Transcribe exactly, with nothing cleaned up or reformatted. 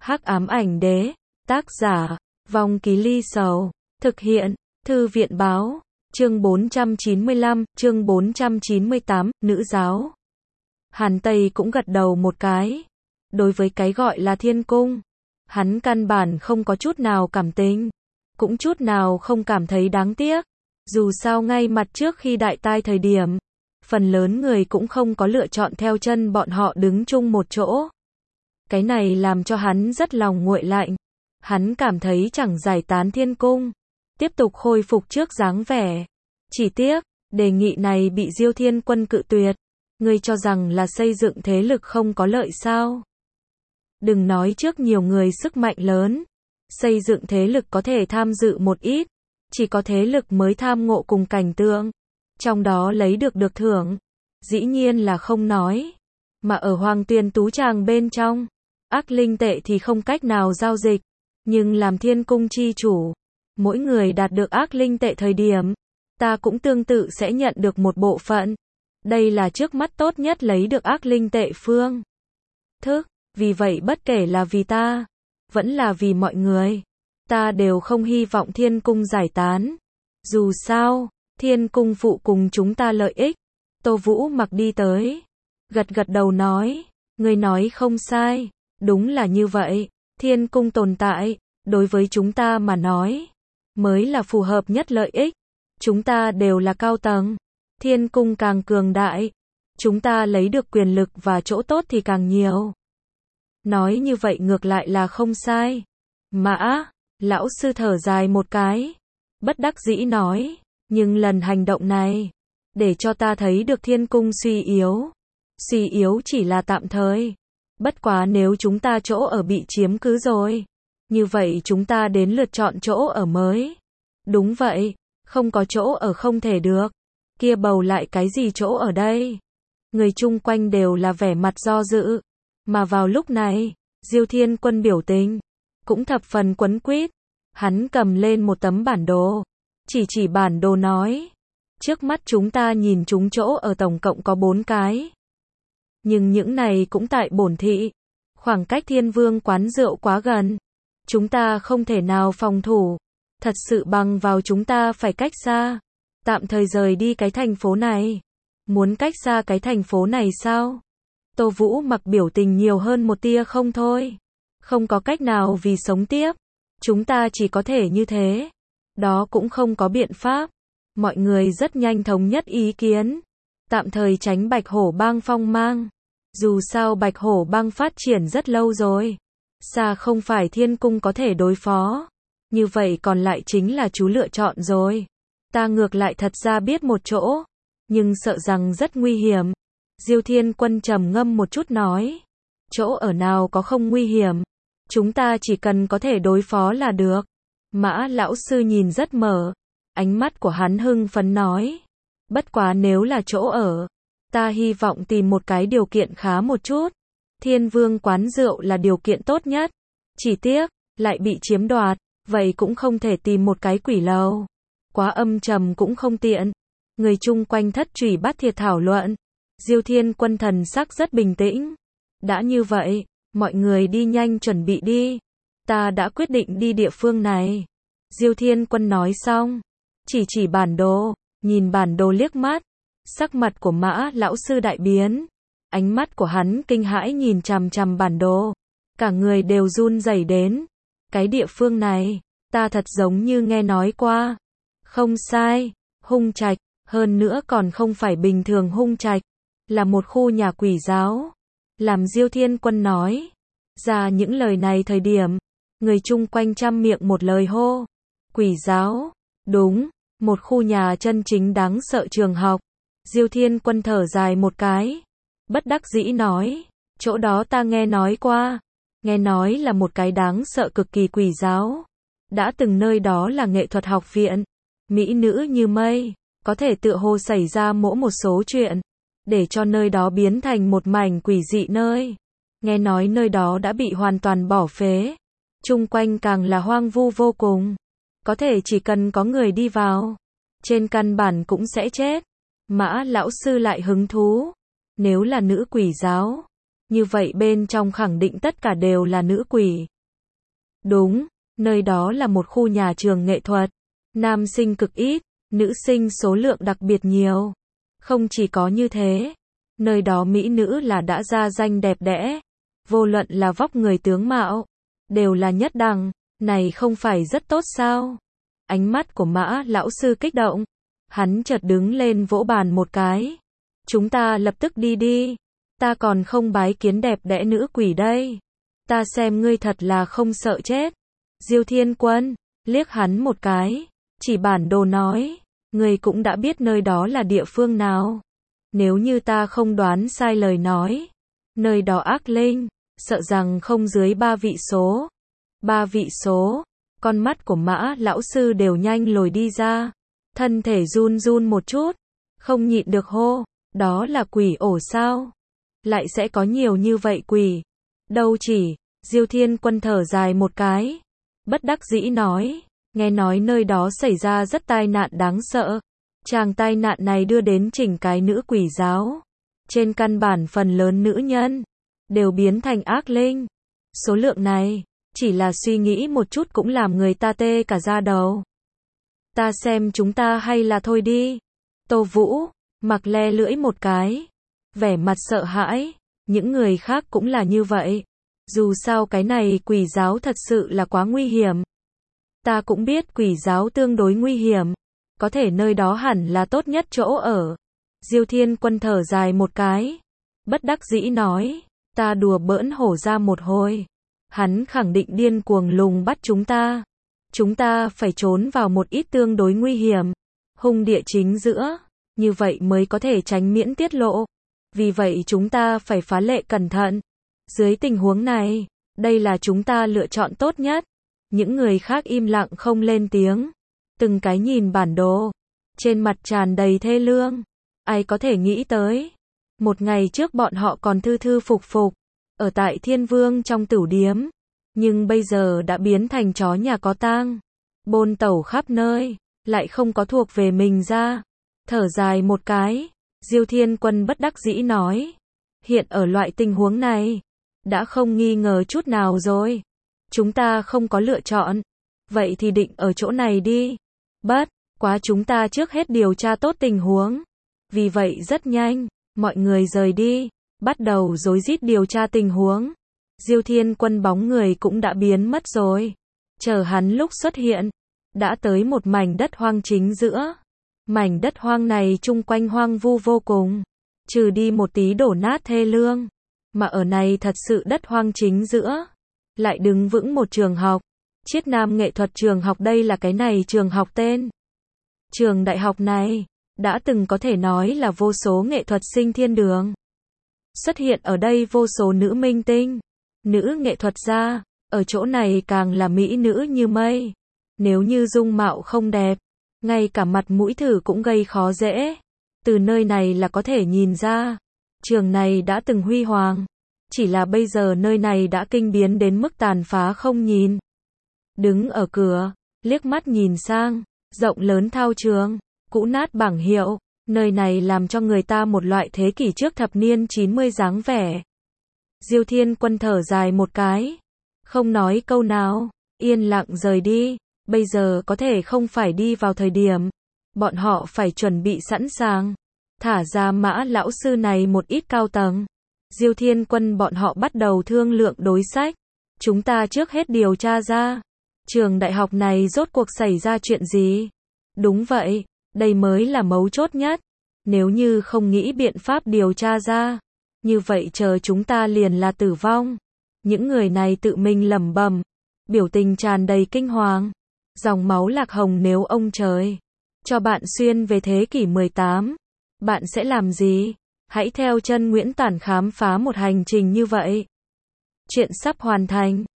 Hắc ám ảnh đế, tác giả, Vong Ký Ly Sầu, thực hiện, Thư viện báo, chương bốn trăm chín mươi lăm, chương bốn trăm chín mươi tám, nữ giáo. Hàn Tây cũng gật đầu một cái. Đối với cái gọi là thiên cung, hắn căn bản không có chút nào cảm tình, cũng chút nào không cảm thấy đáng tiếc. Dù sao ngay mặt trước khi đại tai thời điểm, phần lớn người cũng không có lựa chọn theo chân bọn họ đứng chung một chỗ. Cái này làm cho hắn rất lòng nguội lạnh. Hắn cảm thấy chẳng giải tán thiên cung, tiếp tục khôi phục trước dáng vẻ. Chỉ tiếc, đề nghị này bị Diêu Thiên Quân cự tuyệt. Ngươi cho rằng là xây dựng thế lực không có lợi sao? Đừng nói trước nhiều người sức mạnh lớn. Xây dựng thế lực có thể tham dự một ít. Chỉ có thế lực mới tham ngộ cùng cảnh tượng. Trong đó lấy được được thưởng. Dĩ nhiên là không nói. Mà ở Hoàng Tuyền Tú Tràng bên trong, ác linh tệ thì không cách nào giao dịch. Nhưng làm thiên cung chi chủ, mỗi người đạt được ác linh tệ thời điểm, ta cũng tương tự sẽ nhận được một bộ phận. Đây là trước mắt tốt nhất lấy được ác linh tệ phương thức. Vì vậy bất kể là vì ta, vẫn là vì mọi người, ta đều không hy vọng thiên cung giải tán. Dù sao, thiên cung phụ cùng chúng ta lợi ích. Tô Vũ Mặc đi tới, gật gật đầu nói, ngươi nói không sai, đúng là như vậy. Thiên cung tồn tại, đối với chúng ta mà nói, mới là phù hợp nhất lợi ích. Chúng ta đều là cao tầng, thiên cung càng cường đại, chúng ta lấy được quyền lực và chỗ tốt thì càng nhiều. Nói như vậy ngược lại là không sai. Mã, lão sư thở dài một cái, bất đắc dĩ nói, nhưng lần hành động này, để cho ta thấy được thiên cung suy yếu. Suy yếu chỉ là tạm thời. Bất quá nếu chúng ta chỗ ở bị chiếm cứ rồi, như vậy chúng ta đến lượt chọn chỗ ở mới. Đúng vậy, không có chỗ ở không thể được. Kia bầu lại cái gì chỗ ở đây? Người chung quanh đều là vẻ mặt do dự. Mà vào lúc này, Diêu Thiên Quân biểu tình cũng thập phần quấn quýt. Hắn cầm lên một tấm bản đồ, chỉ chỉ bản đồ nói, trước mắt chúng ta nhìn chúng chỗ ở tổng cộng có bốn cái. Nhưng những này cũng tại bổn thị, khoảng cách Thiên Vương quán rượu quá gần, chúng ta không thể nào phòng thủ, thật sự bằng vào chúng ta phải cách xa, tạm thời rời đi cái thành phố này. Muốn cách xa cái thành phố này sao? Tô Vũ Mặc biểu tình nhiều hơn một tia không thôi. Không có cách nào vì sống tiếp, chúng ta chỉ có thể như thế. Đó cũng không có biện pháp. Mọi người rất nhanh thống nhất ý kiến, tạm thời tránh Bạch Hổ Bang phong mang. Dù sao Bạch Hổ Bang phát triển rất lâu rồi, xa không phải thiên cung có thể đối phó. Như vậy còn lại chính là chú lựa chọn rồi. Ta ngược lại thật ra biết một chỗ, nhưng sợ rằng rất nguy hiểm. Diêu Thiên Quân trầm ngâm một chút nói, chỗ ở nào có không nguy hiểm, chúng ta chỉ cần có thể đối phó là được. Mã lão sư nhìn rất mở, ánh mắt của hắn hưng phấn nói, bất quá nếu là chỗ ở, ta hy vọng tìm một cái điều kiện khá một chút. Thiên Vương quán rượu là điều kiện tốt nhất, chỉ tiếc lại bị chiếm đoạt, vậy cũng không thể tìm một cái quỷ lầu, quá âm trầm cũng không tiện. Người chung quanh thất trùy bát thiệt thảo luận. Diêu Thiên Quân thần sắc rất bình tĩnh. Đã như vậy, mọi người đi nhanh chuẩn bị đi. Ta đã quyết định đi địa phương này. Diêu Thiên Quân nói xong, chỉ chỉ bản đồ, nhìn bản đồ liếc mắt. Sắc mặt của Mã lão sư đại biến. Ánh mắt của hắn kinh hãi nhìn chằm chằm bản đồ. Cả người đều run rẩy đến. Cái địa phương này, ta thật giống như nghe nói qua. Không sai, Hung Trạch, hơn nữa còn không phải bình thường Hung Trạch, là một khu nhà quỷ giáo. Làm Diêu Thiên Quân nói ra những lời này thời điểm, người chung quanh trăm miệng một lời hô. Quỷ giáo, đúng, một khu nhà chân chính đáng sợ trường học. Diêu Thiên Quân thở dài một cái, bất đắc dĩ nói, chỗ đó ta nghe nói qua, nghe nói là một cái đáng sợ cực kỳ quỷ giáo. Đã từng nơi đó là nghệ thuật học viện, mỹ nữ như mây, có thể tựa hồ xảy ra mỗi một số chuyện, để cho nơi đó biến thành một mảnh quỷ dị nơi. Nghe nói nơi đó đã bị hoàn toàn bỏ phế, chung quanh càng là hoang vu vô cùng, có thể chỉ cần có người đi vào, trên căn bản cũng sẽ chết. Mã lão sư lại hứng thú, nếu là nữ quỷ giáo, như vậy bên trong khẳng định tất cả đều là nữ quỷ. Đúng, nơi đó là một khu nhà trường nghệ thuật. Nam sinh cực ít, nữ sinh số lượng đặc biệt nhiều. Không chỉ có như thế, nơi đó mỹ nữ là đã ra danh đẹp đẽ. Vô luận là vóc người tướng mạo, đều là nhất đẳng, này không phải rất tốt sao? Ánh mắt của Mã lão sư kích động. Hắn chợt đứng lên vỗ bàn một cái. Chúng ta lập tức đi đi. Ta còn không bái kiến đẹp đẽ nữ quỷ đây. Ta xem ngươi thật là không sợ chết. Diêu Thiên Quân liếc hắn một cái, chỉ bản đồ nói, ngươi cũng đã biết nơi đó là địa phương nào. Nếu như ta không đoán sai lời nói, nơi đó ác linh, sợ rằng không dưới ba vị số. Ba vị số, con mắt của Mã lão sư đều nhanh lồi đi ra, thân thể run run một chút, không nhịn được hô, đó là quỷ ổ sao? Lại sẽ có nhiều như vậy quỷ? Đâu chỉ, Diêu Thiên Quân thở dài một cái, bất đắc dĩ nói, nghe nói nơi đó xảy ra rất tai nạn đáng sợ. Chàng tai nạn này đưa đến chỉnh cái nữ quỷ giáo. Trên căn bản phần lớn nữ nhân đều biến thành ác linh. Số lượng này, chỉ là suy nghĩ một chút cũng làm người ta tê cả da đầu. Ta xem chúng ta hay là thôi đi. Tô Vũ, mặc le lưỡi một cái, vẻ mặt sợ hãi, những người khác cũng là như vậy. Dù sao cái này quỷ giáo thật sự là quá nguy hiểm. Ta cũng biết quỷ giáo tương đối nguy hiểm, có thể nơi đó hẳn là tốt nhất chỗ ở. Diêu Thiên Quân thở dài một cái, bất đắc dĩ nói, ta đùa bỡn hổ ra một hồi. Hắn khẳng định điên cuồng lùng bắt chúng ta. Chúng ta phải trốn vào một ít tương đối nguy hiểm, hung địa chính giữa, như vậy mới có thể tránh miễn tiết lộ. Vì vậy chúng ta phải phá lệ cẩn thận. Dưới tình huống này, đây là chúng ta lựa chọn tốt nhất. Những người khác im lặng không lên tiếng, từng cái nhìn bản đồ, trên mặt tràn đầy thê lương. Ai có thể nghĩ tới, một ngày trước bọn họ còn thư thư phục phục, ở tại Thiên Vương trong tửu điếm, nhưng bây giờ đã biến thành chó nhà có tang, bôn tẩu khắp nơi, lại không có thuộc về mình ra. Thở dài một cái, Diêu Thiên Quân bất đắc dĩ nói, hiện ở loại tình huống này, đã không nghi ngờ chút nào rồi. Chúng ta không có lựa chọn, vậy thì định ở chỗ này đi. Bất quá chúng ta trước hết điều tra tốt tình huống. Vì vậy rất nhanh, mọi người rời đi, bắt đầu rối rít điều tra tình huống. Diêu Thiên Quân bóng người cũng đã biến mất rồi. Chờ hắn lúc xuất hiện, đã tới một mảnh đất hoang chính giữa. Mảnh đất hoang này chung quanh hoang vu vô cùng, trừ đi một tí đổ nát thê lương, mà ở này thật sự đất hoang chính giữa, lại đứng vững một trường học. Chiết Nam nghệ thuật trường học, đây là cái này trường học tên. Trường đại học này, đã từng có thể nói là vô số nghệ thuật sinh thiên đường. Xuất hiện ở đây vô số nữ minh tinh, nữ nghệ thuật gia, ở chỗ này càng là mỹ nữ như mây. Nếu như dung mạo không đẹp, ngay cả mặt mũi thử cũng gây khó dễ. Từ nơi này là có thể nhìn ra, trường này đã từng huy hoàng. Chỉ là bây giờ nơi này đã kinh biến đến mức tàn phá không nhìn. Đứng ở cửa, liếc mắt nhìn sang, rộng lớn thao trường, cũ nát bảng hiệu, nơi này làm cho người ta một loại thế kỷ trước thập niên chín mươi dáng vẻ. Diêu Thiên Quân thở dài một cái, không nói câu nào, yên lặng rời đi. Bây giờ có thể không phải đi vào thời điểm, bọn họ phải chuẩn bị sẵn sàng, thả ra Mã lão sư này một ít cao tầng. Diêu Thiên Quân bọn họ bắt đầu thương lượng đối sách. Chúng ta trước hết điều tra ra, trường đại học này rốt cuộc xảy ra chuyện gì? Đúng vậy, đây mới là mấu chốt nhất. Nếu như không nghĩ biện pháp điều tra ra, như vậy chờ chúng ta liền là tử vong. Những người này tự mình lẩm bẩm, biểu tình tràn đầy kinh hoàng. Dòng máu lạc hồng, nếu ông trời cho bạn xuyên về thế kỷ mười tám, bạn sẽ làm gì? Hãy theo chân Nguyễn Tản khám phá một hành trình như vậy. Chuyện sắp hoàn thành.